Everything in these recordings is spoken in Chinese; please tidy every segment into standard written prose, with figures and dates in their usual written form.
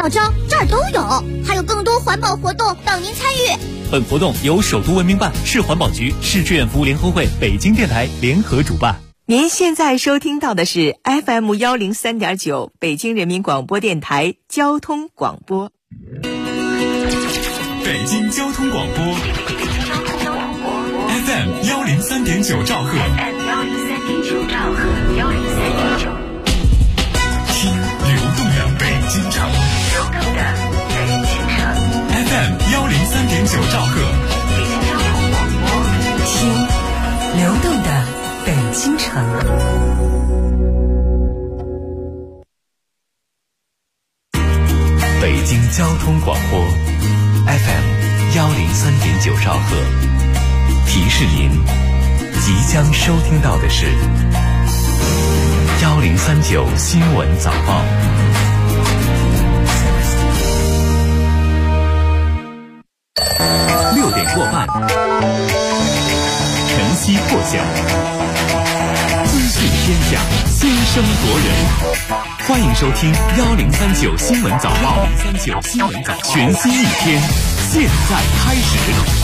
报章这儿都有，还有更多环保活动等您参与。 本活动由首都文明办、市环保局、市志愿服务联合会、北京电台联合主办。 您现在收听到的是 FM103.9 北京人民广播电台交通广播。 北京交通广播 FM103.9 兆赫，听流动的北京城FM103.9 兆赫， 听流动的北京城。 北京交通广播 FM103.9 兆赫，提示您即将收听到的是1039新闻早报。6点过半，晨曦破晓，资讯天下，先声夺人。欢迎收听1039新闻早报，1039新闻早报，全新一天，现在开始。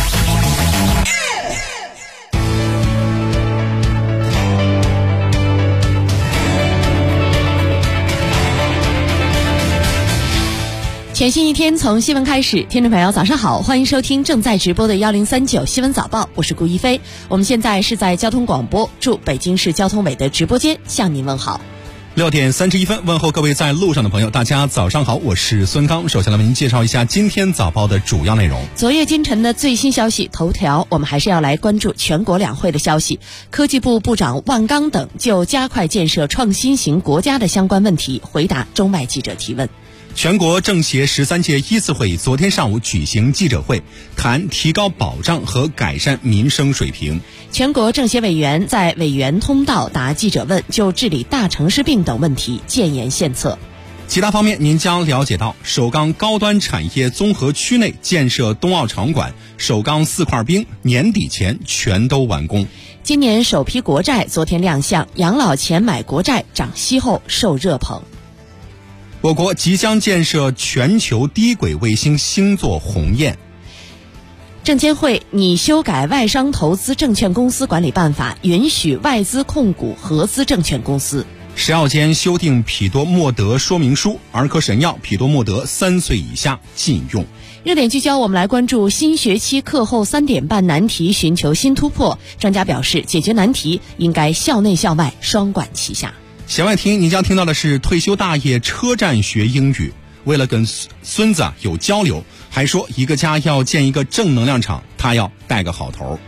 全新一天从新闻开始，听众朋友早上好，欢迎收听正在直播的1039新闻早报，我是顾一飞。我们现在是在交通广播驻北京市交通委的直播间向您问好。 6点31分，问候各位在路上的朋友，大家早上好，我是孙刚。首先来为您介绍一下今天早报的主要内容。 昨夜今晨的最新消息头条，我们还是要来关注全国两会的消息。科技部部长万钢等就加快建设创新型国家的相关问题回答中外记者提问。 全国政协13届一次会议昨天上午举行记者会，谈提高保障和改善民生水平。 全国政协委员在委员通道答记者问，就治理大城市病等问题建言献策。 其他方面您将了解到，首钢高端产业综合区内建设冬奥场馆，首钢4块冰年底前全都完工。 今年首批国债昨天亮相，养老钱买国债涨息后受热捧。 我国即将建设全球低轨卫星星座鸿雁。 证监会拟修改外商投资证券公司管理办法，允许外资控股合资证券公司。 食药监修订匹多莫德说明书，儿科神药匹多莫德3岁以下禁用。 热点聚焦，我们来关注新学期课后3点半难题寻求新突破。专家表示，解决难题应该校内校外双管齐下。 弦外听，你将听到的是退休大爷车站学英语，为了跟孙子有交流，还说一个家要建一个正能量场，他要带个好头。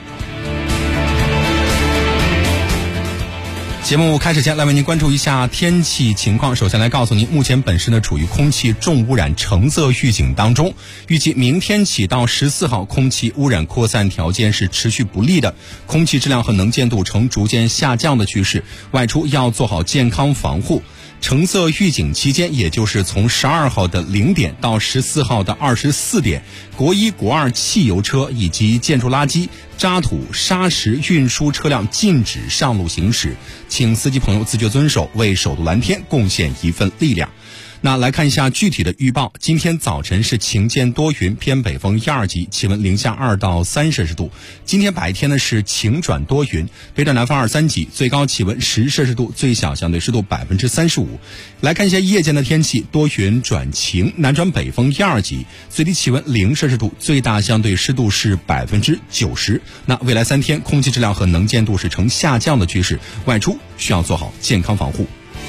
节目开始前来为您关注一下天气情况。首先来告诉您，目前本市呢处于空气重污染橙色预警当中，预计明天起到14号，空气污染扩散条件是持续不利的，空气质量和能见度呈逐渐下降的趋势，外出要做好健康防护。橙色预警期间，也就是从12号的0点到14号的24点，国1、国2汽油车以及建筑垃圾、渣土、砂石运输车辆禁止上路行驶，请司机朋友自觉遵守，为首都蓝天贡献一份力量。那来看一下具体的预报。今天早晨是晴间多云，偏北风1、2级，气温零下2到3摄氏度。今天白天呢是晴转多云，北转南风2、3级，最高气温10摄氏度，最小相对湿度35%。来看一下夜间的天气，多云转晴，南转北风1、2级，最低气温0摄氏度，最大相对湿度是90%。那未来3天空气质量和能见度是呈下降的趋势，外出需要做好健康防护。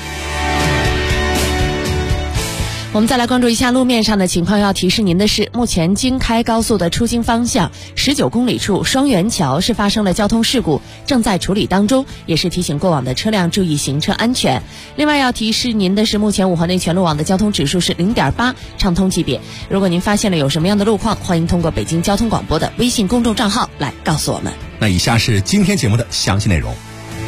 我们再来关注一下路面上的情况，要提示您的是，目前京开高速的出京方向19公里处双元桥是发生了交通事故，正在处理当中，也是提醒过往的车辆注意行车安全。另外要提示您的是，目前5环内全路网的交通指数是0.8，畅通级别。如果您发现了有什么样的路况，欢迎通过北京交通广播的微信公众账号来告诉我们。 那以下是今天节目的详细内容。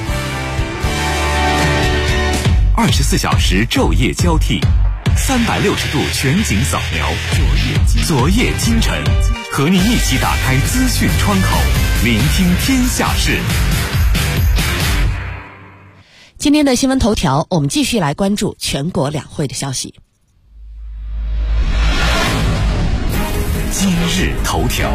24小时昼夜交替，360度全景扫描，昨夜今晨，和您一起打开资讯窗口，聆听天下事。 今天的新闻头条，我们继续来关注全国两会的消息。 今日头条。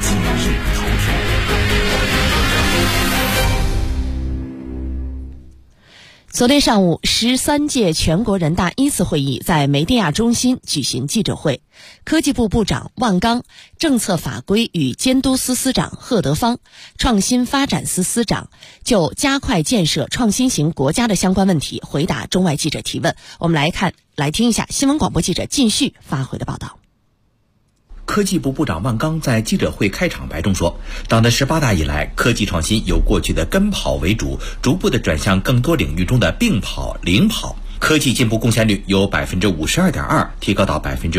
昨天上午，13届全国人大1次会议在梅地亚中心举行记者会，科技部部长万钢、政策法规与监督司司长贺德芳、创新发展司司长就加快建设创新型国家的相关问题回答中外记者提问。我们来听一下新闻广播记者靳旭发回的报道。 科技部部长万钢在记者会开场白中说，党的18大以来，科技创新由过去的跟跑为主，逐步的转向更多领域中的并跑、领跑。科技进步贡献率由 52.2% 提高到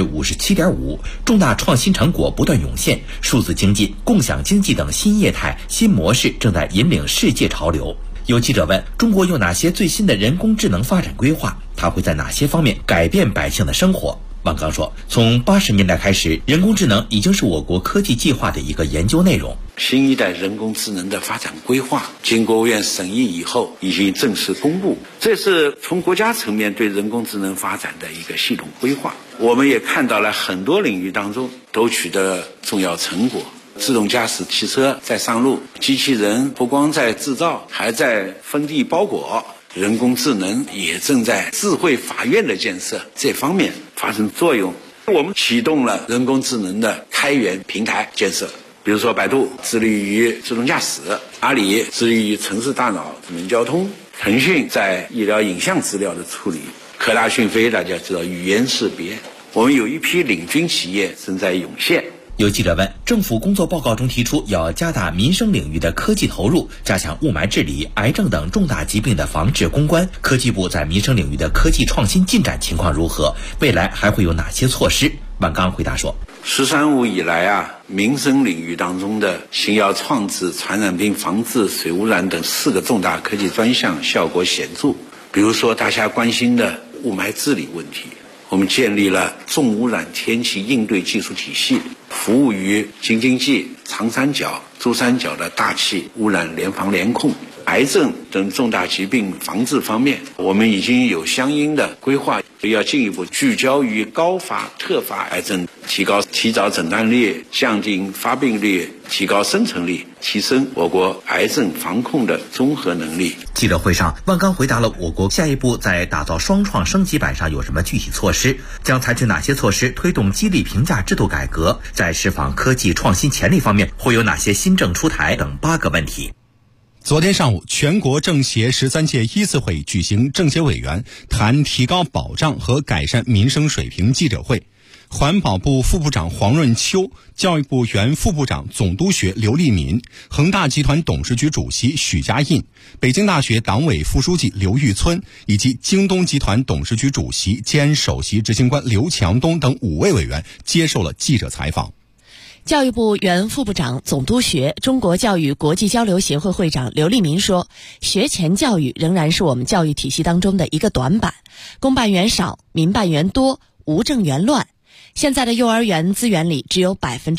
57.5%， 重大创新成果不断涌现，数字经济、共享经济等新业态、新模式正在引领世界潮流。有记者问，中国有哪些最新的人工智能发展规划？它会在哪些方面改变百姓的生活？万钢说，从80年代开始，人工智能已经是我国科技计划的一个研究内容。 新一代人工智能的发展规划经国务院审议以后已经正式公布，这是从国家层面对人工智能发展的一个系统规划。我们也看到了很多领域当中都取得重要成果，自动驾驶汽车在上路，机器人不光在制造，还在分递包裹，人工智能也正在智慧法院的建设这方面发生作用。我们启动了人工智能的开源平台建设，比如说百度致力于自动驾驶，阿里致力于城市大脑智能交通，腾讯在医疗影像资料的处理，科大讯飞大家知道语言识别。我们有一批领军企业正在涌现。 有记者问，政府工作报告中提出要加大民生领域的科技投入，加强雾霾治理、癌症等重大疾病的防治攻关，科技部在民生领域的科技创新进展情况如何？未来还会有哪些措施？万钢回答说，“15以来民生领域当中的新药创制、传染病防治、水污染等4个重大科技专项效果显著。比如说大家关心的雾霾治理问题，我们建立了重污染天气应对技术体系，服务于京津冀、长三角、珠三角的大气污染联防联控。癌症等重大疾病防治方面，我们已经有相应的规划，要进一步聚焦于高发、特发癌症，提高提早诊断率，降低发病率，提高生存率，提升我国癌症防控的综合能力。记者会上，万钢回答了我国下一步在打造双创升级版上有什么具体措施，将采取哪些措施推动激励评价制度改革，在释放科技创新潜力方面会有哪些新政出台等8个问题。 昨天上午，全国政协13届1次会举行政协委员谈提高保障和改善民生水平记者会。环保部副部长黄润秋、教育部原副部长总督学刘立民、恒大集团董事局主席许家印、北京大学党委副书记刘玉村以及京东集团董事局主席兼首席执行官刘强东等5位委员接受了记者采访。 教育部原副部长总督学、中国教育国际交流协会会长刘立民说，学前教育仍然是我们教育体系当中的一个短板，公办员少，民办员多，无证员乱。现在的幼儿园资源里只有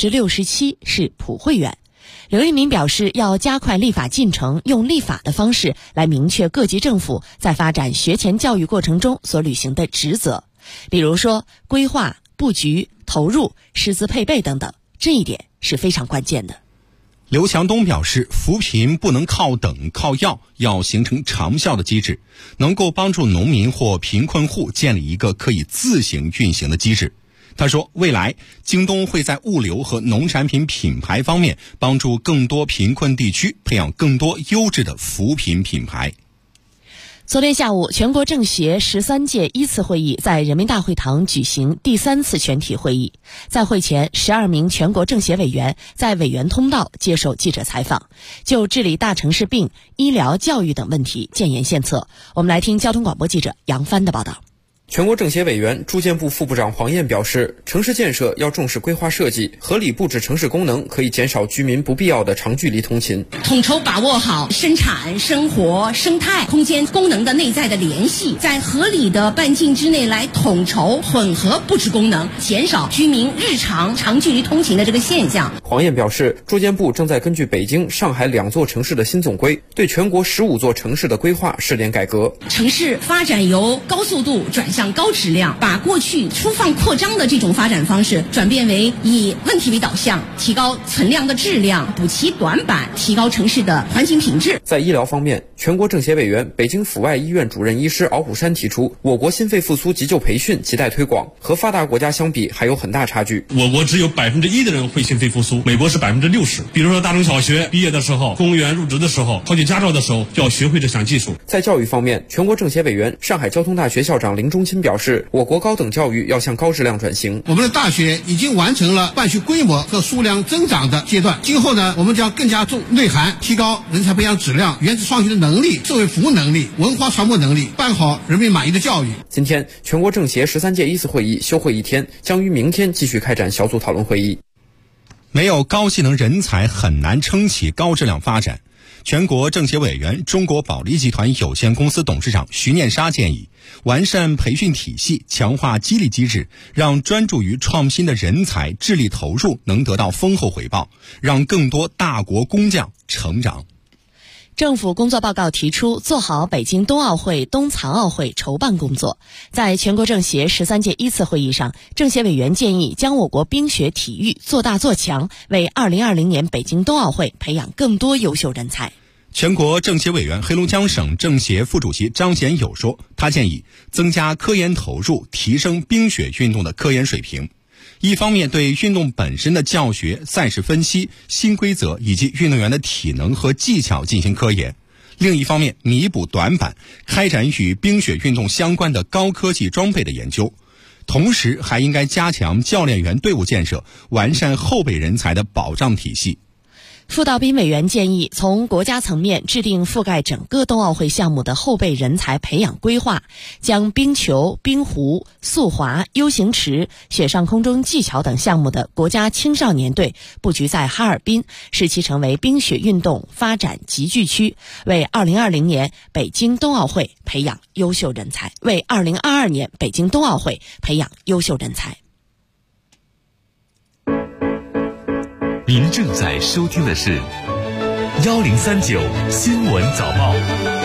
67% 是普惠园。刘立民表示，要加快立法进程，用立法的方式来明确各级政府在发展学前教育过程中所履行的职责，比如说规划、布局、投入、师资配备等等，这一点是非常关键的。 刘强东表示，扶贫不能靠等靠要，要形成长效的机制，能够帮助农民或贫困户建立一个可以自行运行的机制。他说，未来京东会在物流和农产品品牌方面帮助更多贫困地区培养更多优质的扶贫品牌。 昨天下午，全国政协13届1次会议在人民大会堂举行第3次全体会议。在会前，12名全国政协委员在委员通道接受记者采访，就治理大城市病、医疗、教育等问题建言献策。我们来听交通广播记者杨帆的报道。 全国政协委员、住建部副部长黄燕表示，城市建设要重视规划设计，合理布置城市功能，可以减少居民不必要的长距离通勤。 统筹把握好生产、生活、生态空间功能的内在的联系，在合理的半径之内来统筹混合布置功能，减少居民日常长距离通勤的这个现象。 黄燕表示，住建部正在根据北京、上海2座城市的新总规，对全国15座城市的规划试点改革。 城市发展由高速度转向上高质量，把过去粗放扩张的这种发展方式转变为以问题为导向，提高存量的质量，补齐短板，提高城市的环境品质。 在医疗方面，全国政协委员、北京阜外医院主任医师敖虎山提出，我国心肺复苏急救培训亟待推广，和发达国家相比还有很大差距。 我国只有1%的人会心肺复苏，美国是60%。比如说大中小学毕业的时候，公务员入职的时候，考取驾照的时候，就要学会这项技术。 在教育方面，全国政协委员、上海交通大学校长林中钦表示，我国高等教育要向高质量转型。 我们的大学已经完成了办学规模和数量增长的阶段，今后呢，我们将更加重内涵，提高人才培养质量、原子创新的能力、社会服务能力、文化传播能力，办好人民满意的教育。 今天，全国政协13届1次会议休会一天，将于明天继续开展小组讨论会议。 没有高技能人才，很难撑起高质量发展。全国政协委员、中国保利集团有限公司董事长徐念沙建议，完善培训体系，强化激励机制，让专注于创新的人才致力投入能得到丰厚回报，让更多大国工匠成长。 政府工作报告提出，做好北京冬奥会、冬残奥会筹办工作。在全国政协13届1次会议上，政协委员建议将我国冰雪体育做大做强，为2020年北京冬奥会培养更多优秀人才。 全国政协委员、黑龙江省政协副主席张贤友说，他建议增加科研投入，提升冰雪运动的科研水平。一方面对运动本身的教学、赛事分析、新规则以及运动员的体能和技巧进行科研；另一方面弥补短板，开展与冰雪运动相关的高科技装备的研究。同时还应该加强教练员队伍建设，完善后备人才的保障体系。 傅道斌委员建议，从国家层面制定覆盖整个冬奥会项目的后备人才培养规划，将冰球、冰壶、速滑、U型池、雪上空中技巧等项目的国家青少年队布局在哈尔滨，使其成为冰雪运动发展集聚区，为2020年北京冬奥会培养优秀人才，为2022年北京冬奥会培养优秀人才。 您正在收听的是1039新闻早报。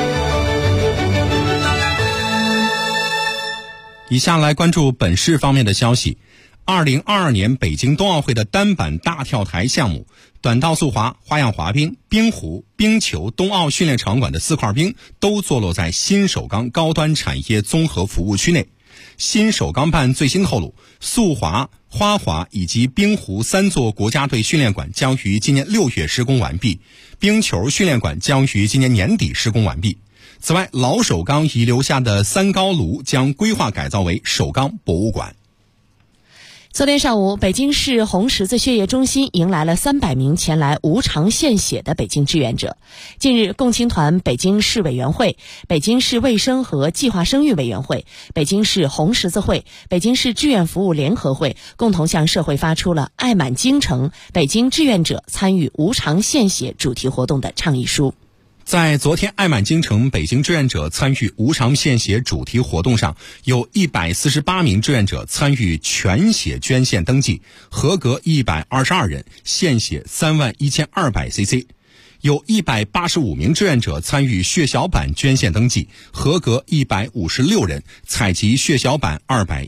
以下来关注本市方面的消息。2022年北京冬奥会的单板大跳台项目、短道速滑、花样滑冰、冰壶、冰球冬奥训练场馆的4块冰都坐落在新首钢高端产业综合服务区内。新首钢办最新透露，速滑、花滑以及冰壶3座国家队训练馆将于今年6月施工完毕，冰球训练馆将于今年年底施工完毕。此外，老首钢遗留下的3高炉将规划改造为首钢博物馆。 昨天上午，北京市红十字血液中心迎来了300名前来无偿献血的北京志愿者。近日，共青团北京市委员会、北京市卫生和计划生育委员会、北京市红十字会、北京市志愿服务联合会共同向社会发出了爱满京城北京志愿者参与无偿献血主题活动的倡议书。 在昨天爱满京城北京志愿者参与无偿献血主题活动上，有148名志愿者参与全血捐献登记，合格122人，献血31200cc。有185名志愿者参与血小板捐献登记，合格156人，采集血小板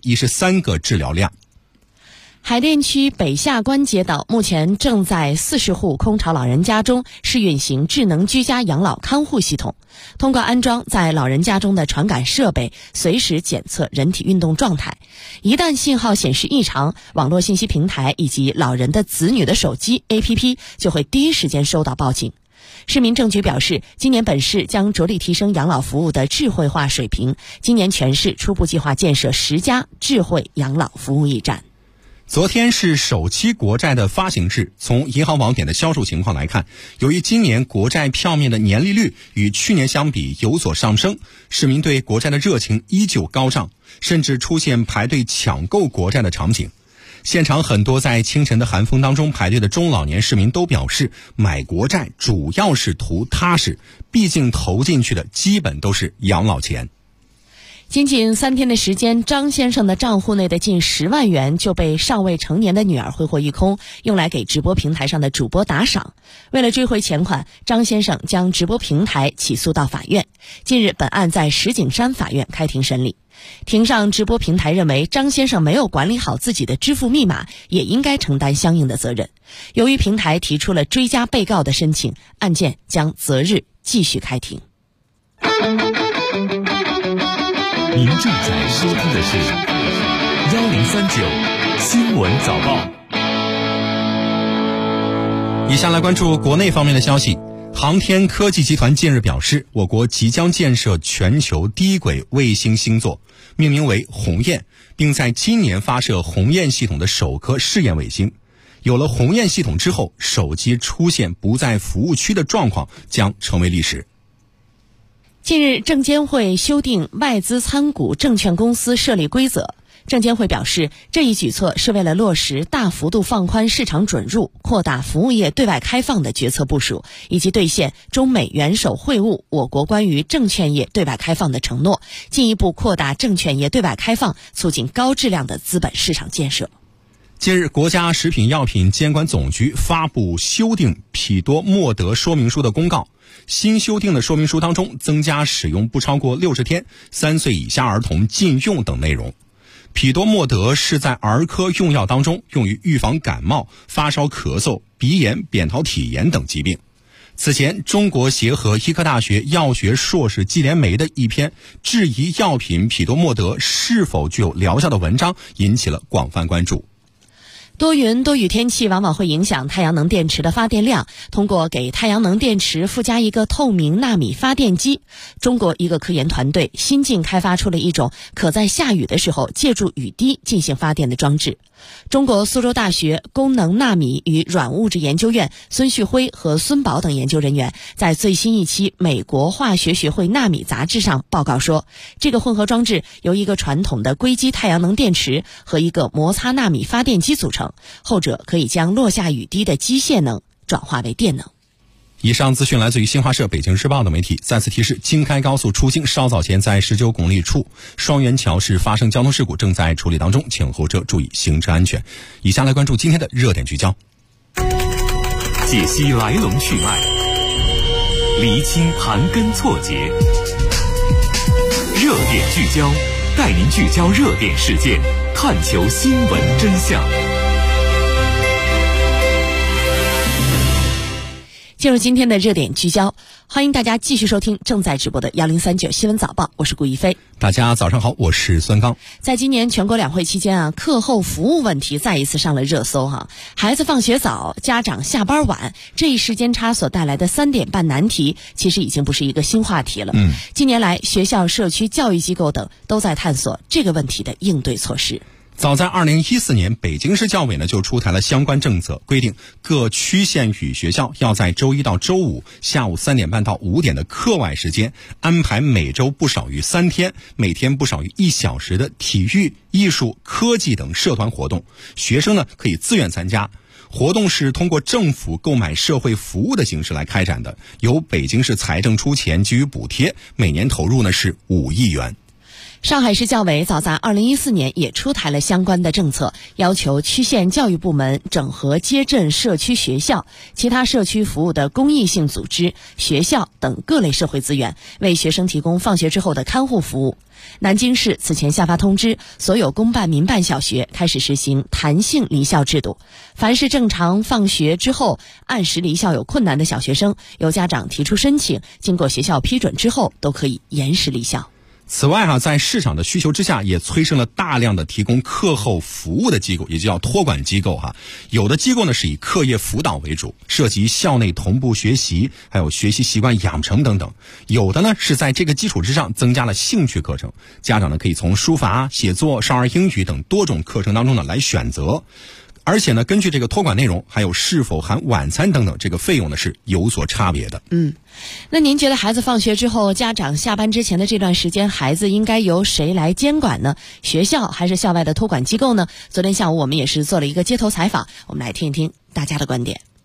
213个治疗量。 海淀区北下关街道目前正在40户空巢老人家中试运行智能居家养老看护系统，通过安装在老人家中的传感设备，随时检测人体运动状态。一旦信号显示异常，网络信息平台以及老人的子女的手机 APP 就会第一时间收到报警。市民政局表示，今年本市将着力提升养老服务的智慧化水平，今年全市初步计划建设10家智慧养老服务驿站。 昨天是首期国债的发行日，从银行网点的销售情况来看，由于今年国债票面的年利率与去年相比有所上升，市民对国债的热情依旧高涨，甚至出现排队抢购国债的场景。现场很多在清晨的寒风当中排队的中老年市民都表示，买国债主要是图踏实，毕竟投进去的基本都是养老钱。 仅仅3天的时间，张先生的账户内的近10万元就被尚未成年的女儿挥霍一空，用来给直播平台上的主播打赏。为了追回钱款，张先生将直播平台起诉到法院。近日，本案在石景山法院开庭审理。庭上，直播平台认为张先生没有管理好自己的支付密码，也应该承担相应的责任。由于平台提出了追加被告的申请，案件将择日继续开庭。 您正在收听的是1039新闻早报。 以下来关注国内方面的消息。航天科技集团近日表示，我国即将建设全球低轨卫星星座，命名为鸿雁，并在今年发射鸿雁系统的首颗试验卫星。有了鸿雁系统之后，手机出现不在服务区的状况将成为历史。 近日，证监会修订外资参股证券公司设立规则。证监会表示，这一举措是为了落实大幅度放宽市场准入、扩大服务业对外开放的决策部署，以及兑现中美元首会晤我国关于证券业对外开放的承诺，进一步扩大证券业对外开放，促进高质量的资本市场建设。 近日，国家食品药品监管总局发布修订匹多莫德说明书的公告。新修订的说明书当中增加使用不超过60天、3岁以下儿童禁用等内容。匹多莫德是在儿科用药当中用于预防感冒、发烧、咳嗽、鼻炎、扁桃体炎等疾病。此前，中国协和医科大学药学硕士季连梅的一篇质疑药品匹多莫德是否具有疗效的文章引起了广泛关注。 多云多雨天气往往会影响太阳能电池的发电量。通过给太阳能电池附加一个透明纳米发电机，中国一个科研团队新近开发出了一种可在下雨的时候借助雨滴进行发电的装置。中国苏州大学功能纳米与软物质研究院孙旭辉和孙宝等研究人员在最新一期美国化学学会纳米杂志上报告说，这个混合装置由一个传统的硅基太阳能电池和一个摩擦纳米发电机组成，后者可以将落下雨滴的机械能转化为电能。 以上资讯来自于新华社、北京日报的媒体。再次提示，京开高速出京稍早前在19公里处双元桥市发生交通事故，正在处理当中，请后车注意行车安全。以下来关注今天的热点聚焦， 解析来龙去脉，厘清盘根错节。热点聚焦，带您聚焦热点事件，探求新闻真相。 进入今天的热点聚焦，欢迎大家继续收听正在直播的1039新闻早报，我是顾一飞。 大家早上好，我是孙刚。 在今年全国两会期间课后服务问题再一次上了热搜孩子放学早，家长下班晚，这一时间差所带来的3点半难题，其实已经不是一个新话题了。近年来，学校、社区、教育机构等都在探索这个问题的应对措施。 早在2014年，北京市教委就出台了相关政策，规定各区县与学校要在周一到周五下午3点半到5点的课外时间，安排每周不少于3天，每天不少于1小时的体育、艺术、科技等社团活动，学生可以自愿参加。活动是通过政府购买社会服务的形式来开展的，由北京市财政出钱给予补贴，每年投入是5亿元。 上海市教委早在2014年也出台了相关的政策，要求区县教育部门整合街镇社区学校、其他社区服务的公益性组织、学校等各类社会资源，为学生提供放学之后的看护服务。南京市此前下发通知，所有公办民办小学开始实行弹性离校制度，凡是正常放学之后按时离校有困难的小学生，由家长提出申请，经过学校批准之后都可以延时离校。 此外在市场的需求之下，也催生了大量的提供课后服务的机构，也就叫托管机构有的机构是以课业辅导为主，涉及校内同步学习，还有学习习惯养成等等。有的是在这个基础之上增加了兴趣课程，家长可以从书法、写作、少儿英语等多种课程当中来选择。而且根据这个托管内容，还有是否含晚餐等等，这个费用是有所差别的。 那您觉得孩子放学之后，家长下班之前的这段时间，孩子应该由谁来监管呢？学校还是校外的托管机构呢？昨天下午我们也是做了一个街头采访，我们来听一听大家的观点。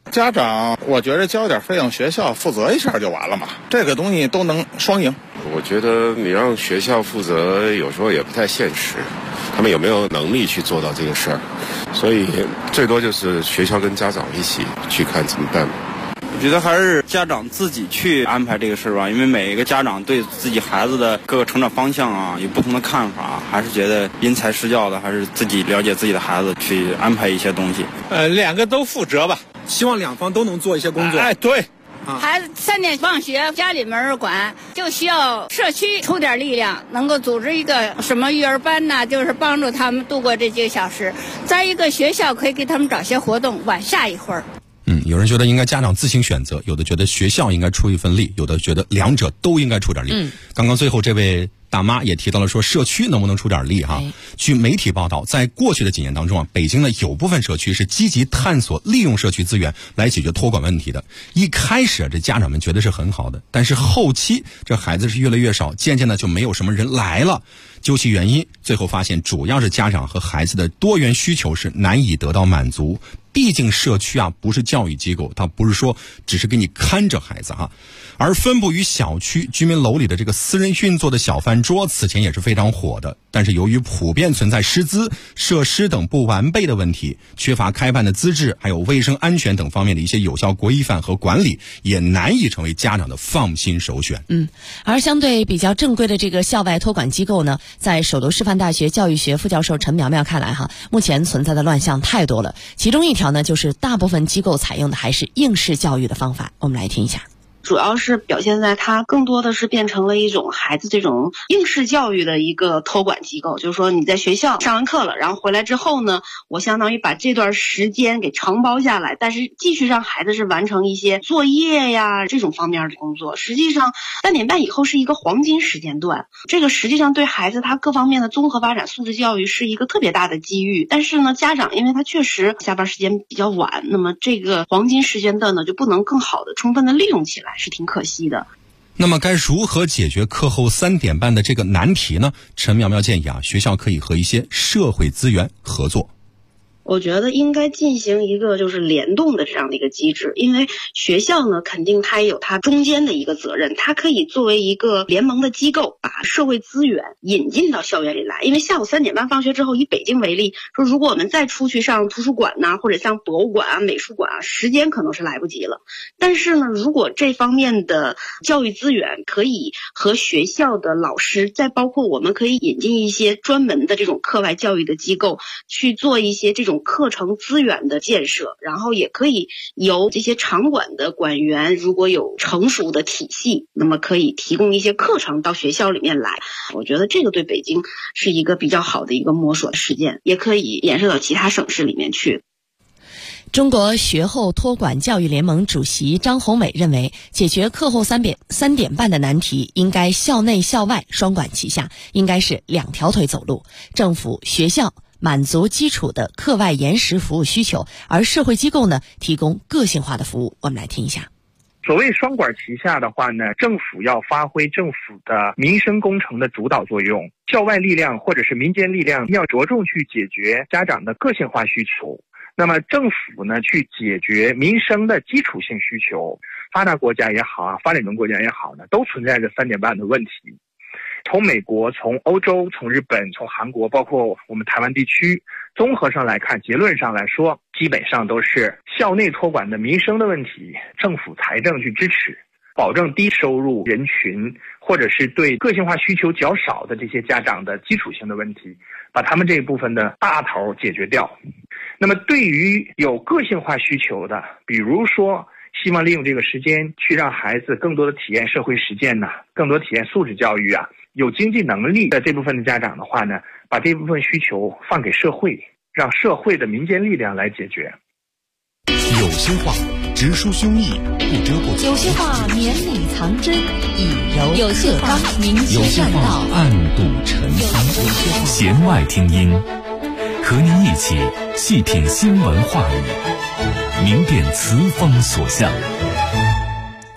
家长我觉得交一点费用，学校负责一下就完了嘛，这个东西都能双赢。 我觉得你让学校负责有时候也不太现实，他们有没有能力去做到这个事儿，所以最多就是学校跟家长一起去看怎么办。 我觉得还是家长自己去安排这个事儿吧，因为每一个家长对自己孩子的各个成长方向啊有不同的看法，还是觉得因材施教的，还是自己了解自己的孩子去安排一些东西。 两个都负责吧， 希望两方都能做一些工作。 对。 孩子3点放学，家里没人管，就需要社区出点力量，能够组织一个什么育儿班呐，就是帮助他们度过这几个小时。再一个，学校可以给他们找些活动，晚下一会儿。 有人觉得应该家长自行选择，有的觉得学校应该出一份力，有的觉得两者都应该出点力。刚刚最后这位大妈也提到了说，社区能不能出点力哈？据媒体报道，在过去的几年当中啊，北京呢有部分社区是积极探索利用社区资源来解决托管问题的。一开始这家长们觉得是很好的，但是后期这孩子是越来越少，渐渐的就没有什么人来了。究其原因，最后发现主要是家长和孩子的多元需求是难以得到满足。毕竟社区啊不是教育机构，它不是说只是给你看着孩子哈。而分布于小区居民楼里的这个私人运作的小饭桌，此前也是非常火的。但是由于普遍存在师资、设施等不完备的问题，缺乏开办的资质，还有卫生安全等方面的一些有效规范和管理，也难以成为家长的放心首选。 而相对比较正规的这个校外托管机构呢，在首都师范大学教育学副教授陈苗苗看来哈，目前存在的乱象太多了。其中一条呢，就是大部分机构采用的还是应试教育的方法。我们来听一下。 主要是表现在它更多的是变成了一种孩子这种应试教育的一个托管机构，就是说你在学校上完课了，然后回来之后呢，我相当于把这段时间给承包下来，但是继续让孩子是完成一些作业呀这种方面的工作。实际上3点半以后是一个黄金时间段，这个实际上对孩子他各方面的综合发展素质教育是一个特别大的机遇。但是呢，家长因为他确实下班时间比较晚，那么这个黄金时间段呢就不能更好的充分的利用起来，是挺可惜的。 那么该如何解决课后3点半的这个难题呢？陈苗苗建议啊，学校可以和一些社会资源合作。 我觉得应该进行一个就是联动的这样的一个机制，因为学校呢肯定它也有它中间的一个责任，它可以作为一个联盟的机构，把社会资源引进到校园里来。因为下午3点半放学之后，以北京为例，说如果我们再出去上图书馆呐，或者像博物馆啊、美术馆啊，时间可能是来不及了。但是呢，如果这方面的教育资源可以和学校的老师，再包括我们可以引进一些专门的这种课外教育的机构去做一些这种课程资源的建设，然后也可以由这些场馆的馆员，如果有成熟的体系，那么可以提供一些课程到学校里面来。我觉得这个对北京是一个比较好的一个摸索的实践，也可以延伸到其他省市里面去。 中国学后托管教育联盟主席张宏伟认为，解决课后3点半的难题，应该校内校外双管齐下，应该是2条腿走路。政府、学校满足基础的课外延时服务需求，而社会机构呢，提供个性化的服务。我们来听一下。 所谓双管齐下的话呢，政府要发挥政府的民生工程的主导作用，校外力量或者是民间力量要着重去解决家长的个性化需求。那么政府呢，去解决民生的基础性需求，发达国家也好啊，发展中国家也好呢，都存在着3点半的问题。从美国、从欧洲、从日本、从韩国，包括我们台湾地区，综合上来看，结论上来说，基本上都是校内托管的民生的问题，政府财政去支持，保证低收入人群或者是对个性化需求较少的这些家长的基础性的问题，把他们这一部分的大头解决掉。那么对于有个性化需求的，比如说希望利用这个时间去让孩子更多的体验社会实践呐，更多体验素质教育啊，有经济能力的这部分的家长的话呢，把这部分需求放给社会，让社会的民间力量来解决。 有些话直抒胸臆，不遮不藏； 有些话绵里藏针，以柔有些话明有些话暗度陈仓。弦外听音，和您一起细品新闻话语，明辨词锋所向。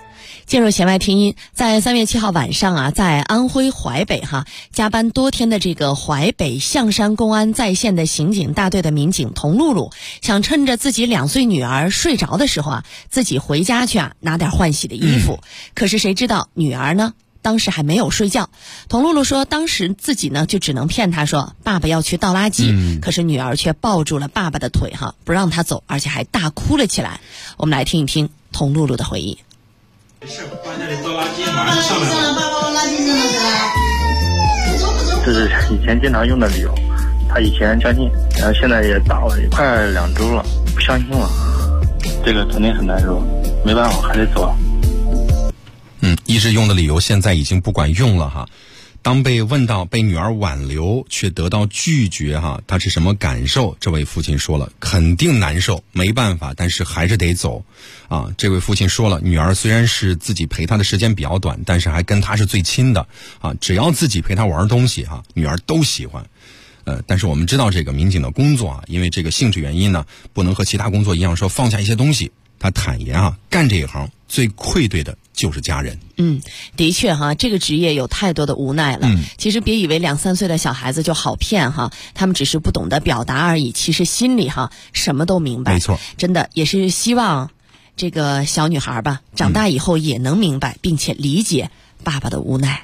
进入弦外听音，在3月7号晚上啊，在安徽淮北加班多天的这个淮北象山公安在线的刑警大队的民警童露露，想趁着自己2岁女儿睡着的时候自己回家去拿点换洗的衣服。可是谁知道女儿呢当时还没有睡觉。童露露说当时自己呢就只能骗她说爸爸要去倒垃圾，可是女儿却抱住了爸爸的腿不让他走，而且还大哭了起来。我们来听一听童露露的回忆。 没事，放在这里倒垃圾，马上上来了。爸爸，我垃圾扔了。 这是以前经常用的理由，他以前相信，然后现在也打了快2周了，不相信了，这个肯定很难受，没办法还得走。 一直用的理由现在已经不管用了当被问到被女儿挽留却得到拒绝他是什么感受？这位父亲说了，肯定难受，没办法，但是还是得走这位父亲说了，女儿虽然是自己陪他的时间比较短，但是还跟他是最亲的只要自己陪他玩东西女儿都喜欢。但是我们知道这个民警的工作因为这个性质原因呢，不能和其他工作一样说放下一些东西。他坦言干这一行最愧对的就是家人。 的确这个职业有太多的无奈了。其实别以为2、3岁的小孩子就好骗他们只是不懂得表达而已，其实心里什么都明白。 没错， 真的也是希望这个小女孩吧长大以后也能明白并且理解爸爸的无奈。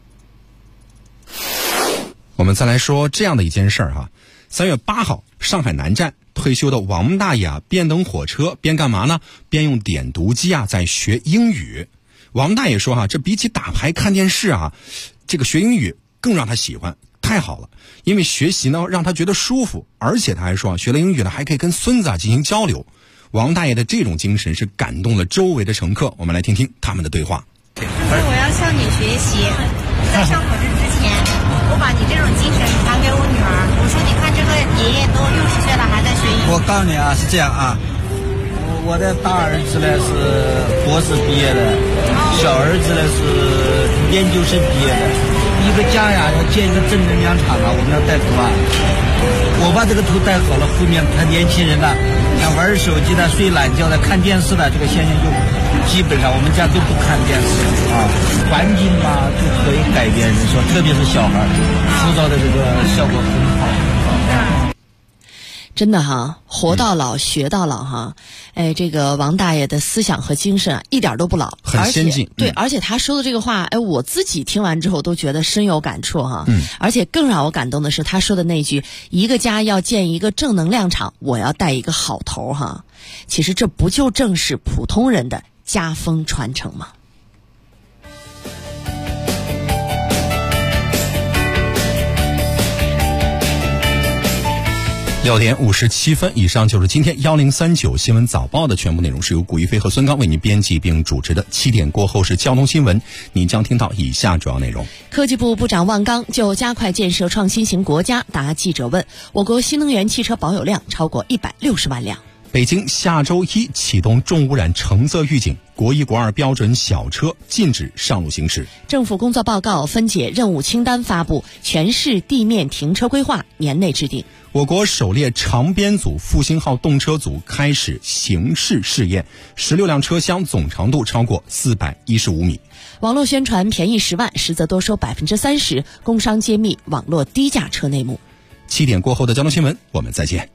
我们再来说这样的一件事儿3月8号上海南站退休的王大爷边等火车边干嘛呢？边用点读机在学英语。王大爷说这比起打牌看电视这个学英语更让他喜欢，太好了，因为学习呢让他觉得舒服，而且他还说学了英语呢还可以跟孙子进行交流。王大爷的这种精神是感动了周围的乘客，我们来听听他们的对话。 就是我要向你学习，在上考试之前，我把你这种精神传给我女儿。我说你看这个爷爷都60岁了还在学英语。 我告诉你是这样我的大儿子呢是博士毕业的，小儿子呢是研究生毕业的。一个家要建一个正能量场我们要带头我把这个头带好了，后面他年轻人像玩手机的、睡懒觉的、看电视的，这个现象就基本上我们家都不看电视环境嘛就可以改变人说，特别是小孩塑造的这个效果很好真的活到老学到老这个王大爷的思想和精神一点都不老， 很先进。 对，而且他说的这个话我自己听完之后都觉得深有感触而且更让我感动的是他说的那句，一个家要建一个正能量场，我要带一个好头其实这不就正是普通人的家风传承吗 ？6点57分，以上就是今天1039新闻早报的全部内容，是由古一飞和孙刚为您编辑并主持的。7点过后是交通新闻，您将听到以下主要内容。 科技部部长万钢就加快建设创新型国家答记者问，我国新能源汽车保有量超过160万辆。 北京下周1启动重污染橙色预警，国1、国2标准小车禁止上路行驶。 政府工作报告分解任务清单发布，全市地面停车规划年内制定。 我国首列长编组复兴号动车组开始行试试验，16辆车厢总长度超过415米。 网络宣传便宜10万，实则多收30%，工商揭秘网络低价车内幕。 7点过后的交通新闻，我们再见。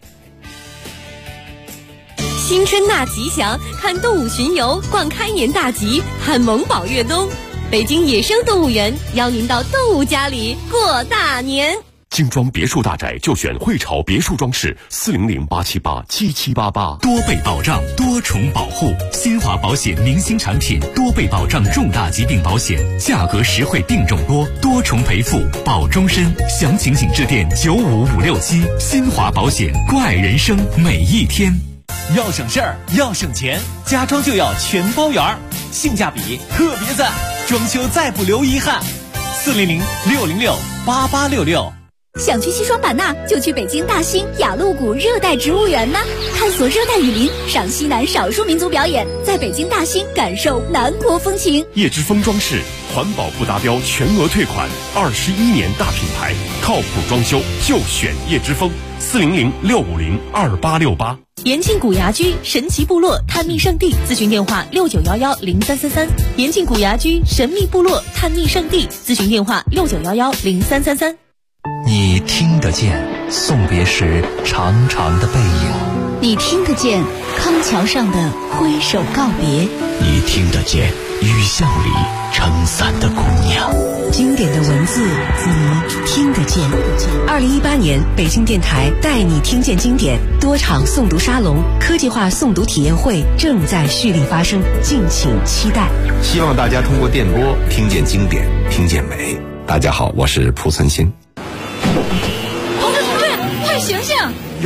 新春纳吉祥，看动物巡游，逛开年大吉，看萌宝越冬。北京野生动物园邀您到动物家里过大年。 精装别墅大宅就选汇潮别墅装饰，400-878-7788，多倍保障，多重保护。新华保险明星产品，多倍保障重大疾病保险，价格实惠，病重多，多重赔付，保终身。详情请致电95567。新华保险，关爱人生每一天。 要省事儿，要省钱，家装就要全包圆，性价比特别赞，装修再不留遗憾。400-606-8866。 想去西双版纳，就去北京大兴雅鹿谷热带植物园呢，探索热带雨林，赏西南少数民族表演，在北京大兴感受南国风情。 叶之峰装饰，环保不达标全额退款，21年大品牌，靠谱装修就选叶之峰。400-650-2868。 延庆古牙居神奇部落探秘圣地，咨询电话69110333。延庆古牙居神秘部落探秘圣地，咨询电话69110333。 你听得见送别时长长的背影， 你听得见康桥上的挥手告别， 你听得见雨巷里撑伞的姑娘。 经典的文字你听得见。2018年北京电台带你听见经典多场诵读沙龙、科技化诵读体验会正在蓄力发生，敬请期待。 希望大家通过电波听见经典，听见美。大家好，我是蒲存昕。